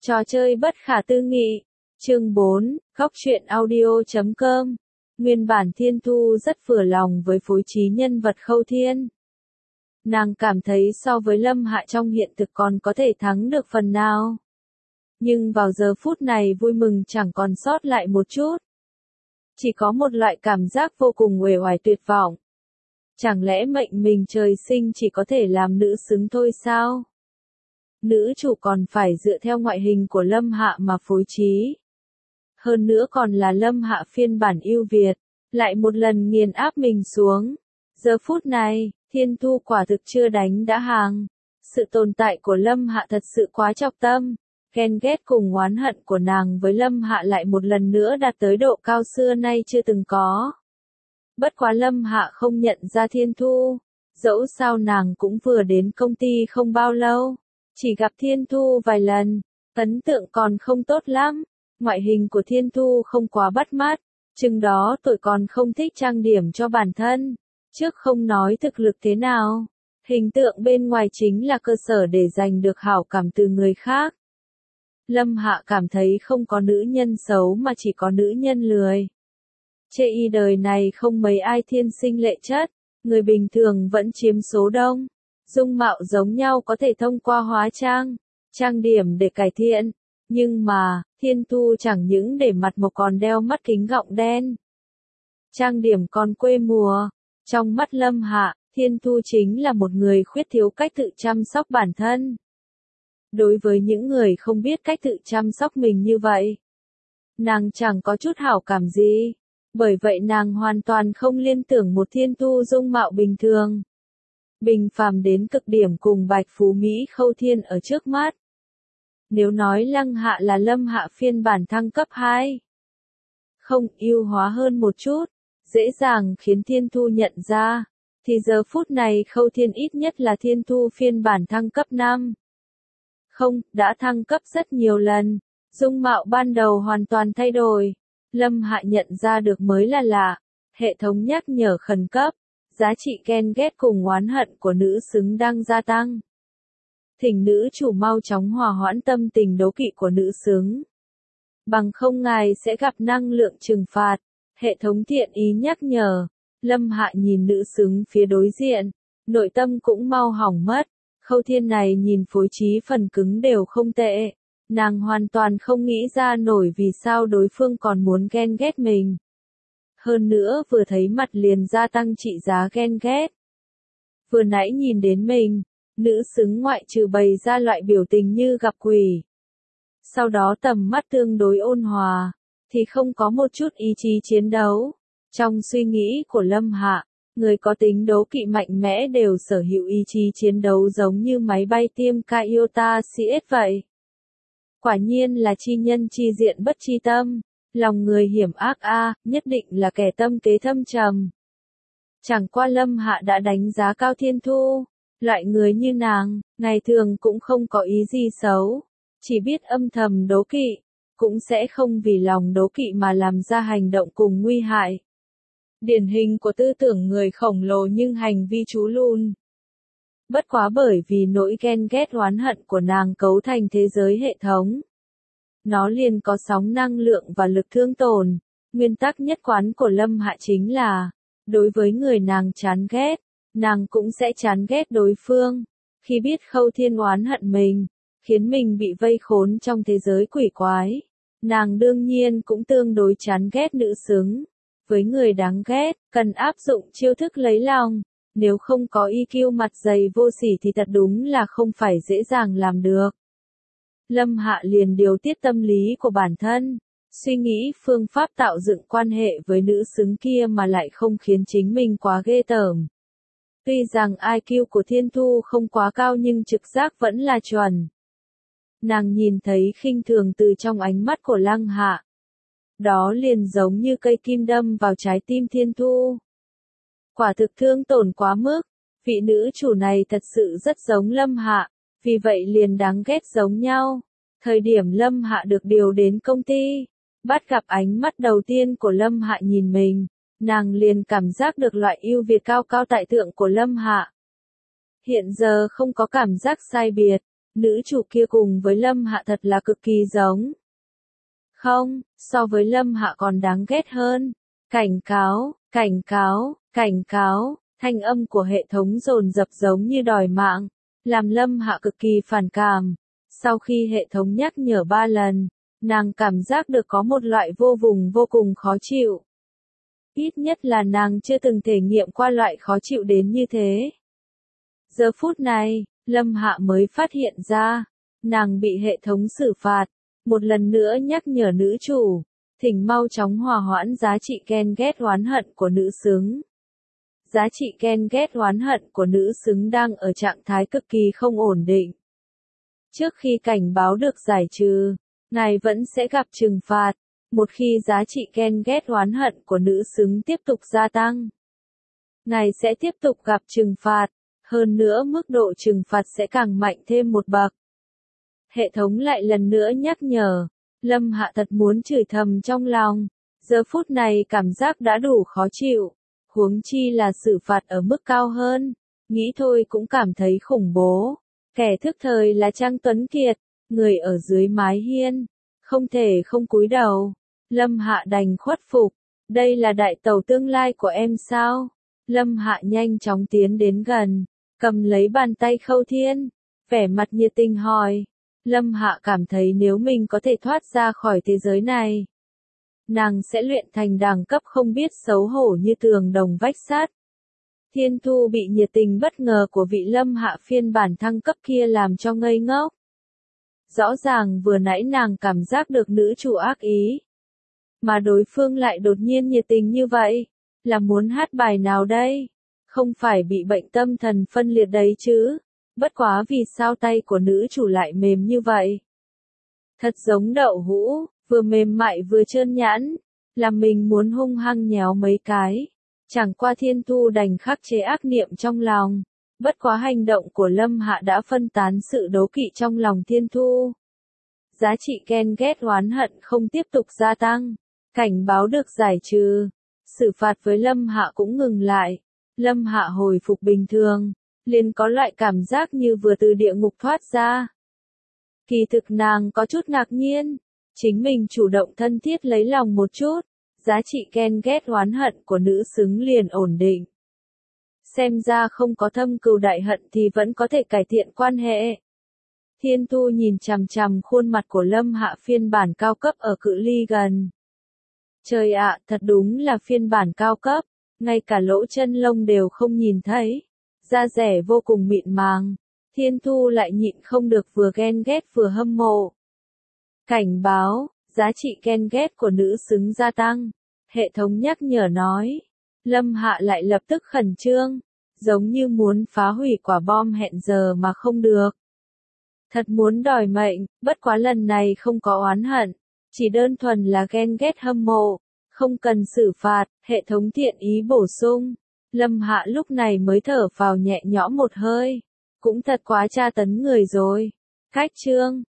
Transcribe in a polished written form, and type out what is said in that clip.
Trò chơi bất khả tư nghị. Chương 4, Góc truyện audio.com. Nguyên bản Thiên Thu rất vừa lòng với phối trí nhân vật Khâu Thiên. Nàng cảm thấy so với Lâm Hạ trong hiện thực còn có thể thắng được phần nào. Nhưng vào giờ phút này vui mừng chẳng còn sót lại một chút. Chỉ có một loại cảm giác vô cùng uể oải tuyệt vọng. Chẳng lẽ mệnh mình trời sinh chỉ có thể làm nữ xứng thôi sao? Nữ chủ còn phải dựa theo ngoại hình của Lâm Hạ mà phối trí. Hơn nữa còn là Lâm Hạ phiên bản ưu việt, lại một lần nghiền áp mình xuống. Giờ phút này, Thiên Thu quả thực chưa đánh đã hàng. Sự tồn tại của Lâm Hạ thật sự quá chọc tâm. Ghen ghét cùng oán hận của nàng với Lâm Hạ lại một lần nữa đạt tới độ cao xưa nay chưa từng có. Bất quá Lâm Hạ không nhận ra Thiên Thu. Dẫu sao nàng cũng vừa đến công ty không bao lâu. Chỉ gặp Thiên Thu vài lần, ấn tượng còn không tốt lắm. Ngoại hình của Thiên Thu không quá bắt mắt, chừng đó tuổi còn không thích trang điểm cho bản thân. Trước không nói thực lực thế nào, hình tượng bên ngoài chính là cơ sở để giành được hảo cảm từ người khác. Lâm Hạ cảm thấy không có nữ nhân xấu mà chỉ có nữ nhân lười. Chê y đời này không mấy ai thiên sinh lệ chất, người bình thường vẫn chiếm số đông. Dung mạo giống nhau có thể thông qua hóa trang, trang điểm để cải thiện. Nhưng mà, Thiên Thu chẳng những để mặt mộc còn đeo mắt kính gọng đen. Trang điểm còn quê mùa. Trong mắt Lâm Hạ, Thiên Thu chính là một người khuyết thiếu cách tự chăm sóc bản thân. Đối với những người không biết cách tự chăm sóc mình như vậy, nàng chẳng có chút hảo cảm gì. Bởi vậy nàng hoàn toàn không liên tưởng một Thiên Thu dung mạo bình thường. Bình phàm đến cực điểm cùng Bạch Phú Mỹ Khâu Thiên ở trước mắt. Nếu nói Lăng Hạ là Lâm Hạ phiên bản thăng cấp 2, không ưu hóa hơn một chút, dễ dàng khiến Thiên Thu nhận ra, thì giờ phút này Khâu Thiên ít nhất là Thiên Thu phiên bản thăng cấp 5. Không, đã thăng cấp rất nhiều lần, dung mạo ban đầu hoàn toàn thay đổi. Lâm Hạ nhận ra được mới là lạ, hệ thống nhắc nhở khẩn cấp. Giá trị ghen ghét cùng oán hận của nữ xứng đang gia tăng. Thỉnh nữ chủ mau chóng hòa hoãn tâm tình đố kỵ của nữ xứng. Bằng không ngài sẽ gặp năng lượng trừng phạt. Hệ thống thiện ý nhắc nhở. Lâm Hạ nhìn nữ xứng phía đối diện. Nội tâm cũng mau hỏng mất. Khâu Thiên này nhìn phối trí phần cứng đều không tệ. Nàng hoàn toàn không nghĩ ra nổi vì sao đối phương còn muốn ghen ghét mình. Hơn nữa vừa thấy mặt liền gia tăng trị giá ghen ghét. Vừa nãy nhìn đến mình, nữ xứng ngoại trừ bày ra loại biểu tình như gặp quỷ. Sau đó tầm mắt tương đối ôn hòa, thì không có một chút ý chí chiến đấu. Trong suy nghĩ của Lâm Hạ, người có tính đố kỵ mạnh mẽ đều sở hữu ý chí chiến đấu giống như máy bay tiêm Toyota CS vậy. Quả nhiên là chi nhân chi diện bất chi tâm. Lòng người hiểm ác nhất định là kẻ tâm kế thâm trầm. Chẳng qua Lâm Hạ đã đánh giá cao Thiên Thu. Loại người như nàng, ngày thường cũng không có ý gì xấu. Chỉ biết âm thầm đố kỵ. Cũng sẽ không vì lòng đố kỵ mà làm ra hành động cùng nguy hại. Điển hình của tư tưởng người khổng lồ nhưng hành vi chú lùn. Bất quá bởi vì nỗi ghen ghét oán hận của nàng cấu thành thế giới hệ thống. Nó liền có sóng năng lượng và lực thương tổn. Nguyên tắc nhất quán của Lâm Hạ chính là, đối với người nàng chán ghét, nàng cũng sẽ chán ghét đối phương. Khi biết Khâu Thiên oán hận mình, khiến mình bị vây khốn trong thế giới quỷ quái, nàng đương nhiên cũng tương đối chán ghét nữ xứng. Với người đáng ghét, cần áp dụng chiêu thức lấy lòng. Nếu không có EQ mặt dày vô sỉ thì thật đúng là không phải dễ dàng làm được. Lâm Hạ liền điều tiết tâm lý của bản thân, suy nghĩ phương pháp tạo dựng quan hệ với nữ xứng kia mà lại không khiến chính mình quá ghê tởm. Tuy rằng IQ của Thiên Thu không quá cao nhưng trực giác vẫn là chuẩn. Nàng nhìn thấy khinh thường từ trong ánh mắt của Lăng Hạ. Đó liền giống như cây kim đâm vào trái tim Thiên Thu. Quả thực thương tổn quá mức, vị nữ chủ này thật sự rất giống Lâm Hạ. Vì vậy liền đáng ghét giống nhau. Thời điểm Lâm Hạ được điều đến công ty, bắt gặp ánh mắt đầu tiên của Lâm Hạ nhìn mình, nàng liền cảm giác được loại ưu việt cao cao tại thượng của Lâm Hạ. Hiện giờ không có cảm giác sai biệt, nữ chủ kia cùng với Lâm Hạ thật là cực kỳ giống. Không, so với Lâm Hạ còn đáng ghét hơn. Cảnh cáo, cảnh cáo, cảnh cáo, thanh âm của hệ thống dồn dập giống như đòi mạng, làm Lâm Hạ cực kỳ phản cảm. Sau khi hệ thống nhắc nhở 3 lần, nàng cảm giác được có một loại vô cùng khó chịu. Ít nhất là nàng chưa từng thể nghiệm qua loại khó chịu đến như thế. Giờ phút này, Lâm Hạ mới phát hiện ra, nàng bị hệ thống xử phạt, một lần nữa nhắc nhở nữ chủ, thỉnh mau chóng hòa hoãn giá trị ghen ghét oán hận của nữ xứng. Giá trị ghen ghét oán hận của nữ xứng đang ở trạng thái cực kỳ không ổn định. Trước khi cảnh báo được giải trừ, ngài vẫn sẽ gặp trừng phạt, một khi giá trị ghen ghét oán hận của nữ xứng tiếp tục gia tăng. Ngài sẽ tiếp tục gặp trừng phạt, hơn nữa mức độ trừng phạt sẽ càng mạnh thêm một bậc. Hệ thống lại lần nữa nhắc nhở, Lâm Hạ thật muốn chửi thầm trong lòng, giờ phút này cảm giác đã đủ khó chịu, huống chi là xử phạt ở mức cao hơn, nghĩ thôi cũng cảm thấy khủng bố. Kẻ thức thời là Trang Tuấn Kiệt, người ở dưới mái hiên, không thể không cúi đầu. Lâm Hạ đành khuất phục, đây là đại tẩu tương lai của em sao? Lâm Hạ nhanh chóng tiến đến gần, cầm lấy bàn tay Khâu Thiên, vẻ mặt nhiệt tình hỏi. Lâm Hạ cảm thấy nếu mình có thể thoát ra khỏi thế giới này, nàng sẽ luyện thành đẳng cấp không biết xấu hổ như tường đồng vách sắt. Thiên Thu bị nhiệt tình bất ngờ của vị Lâm Hạ phiên bản thăng cấp kia làm cho ngây ngốc. Rõ ràng vừa nãy nàng cảm giác được nữ chủ ác ý, mà đối phương lại đột nhiên nhiệt tình như vậy, là muốn hát bài nào đây? Không phải bị bệnh tâm thần phân liệt đấy chứ? Bất quá vì sao tay của nữ chủ lại mềm như vậy? Thật giống đậu hũ, vừa mềm mại vừa trơn nhẵn, làm mình muốn hung hăng nhéo mấy cái. Chẳng qua Thiên Thu đành khắc chế ác niệm trong lòng. Bất quá hành động của Lâm Hạ đã phân tán sự đố kỵ trong lòng Thiên Thu. Giá trị ghen ghét oán hận không tiếp tục gia tăng. Cảnh báo được giải trừ. Xử phạt với Lâm Hạ cũng ngừng lại. Lâm Hạ hồi phục bình thường, liền có loại cảm giác như vừa từ địa ngục thoát ra. Kỳ thực nàng có chút ngạc nhiên. Chính mình chủ động thân thiết lấy lòng một chút. Giá trị ghen ghét oán hận của nữ xứng liền ổn định. Xem ra không có thâm cừu đại hận thì vẫn có thể cải thiện quan hệ. Thiên Thu nhìn chằm chằm khuôn mặt của Lâm Hạ phiên bản cao cấp ở cự ly gần. Trời ạ, thật đúng là phiên bản cao cấp, ngay cả lỗ chân lông đều không nhìn thấy. Da dẻ vô cùng mịn màng. Thiên Thu lại nhịn không được vừa ghen ghét vừa hâm mộ. Cảnh báo, giá trị ghen ghét của nữ xứng gia tăng. Hệ thống nhắc nhở nói. Lâm Hạ lại lập tức khẩn trương, giống như muốn phá hủy quả bom hẹn giờ mà không được. Thật muốn đòi mệnh, bất quá lần này không có oán hận, chỉ đơn thuần là ghen ghét hâm mộ, không cần xử phạt, hệ thống thiện ý bổ sung. Lâm Hạ lúc này mới thở phào nhẹ nhõm một hơi, cũng thật quá tra tấn người rồi. Khách chương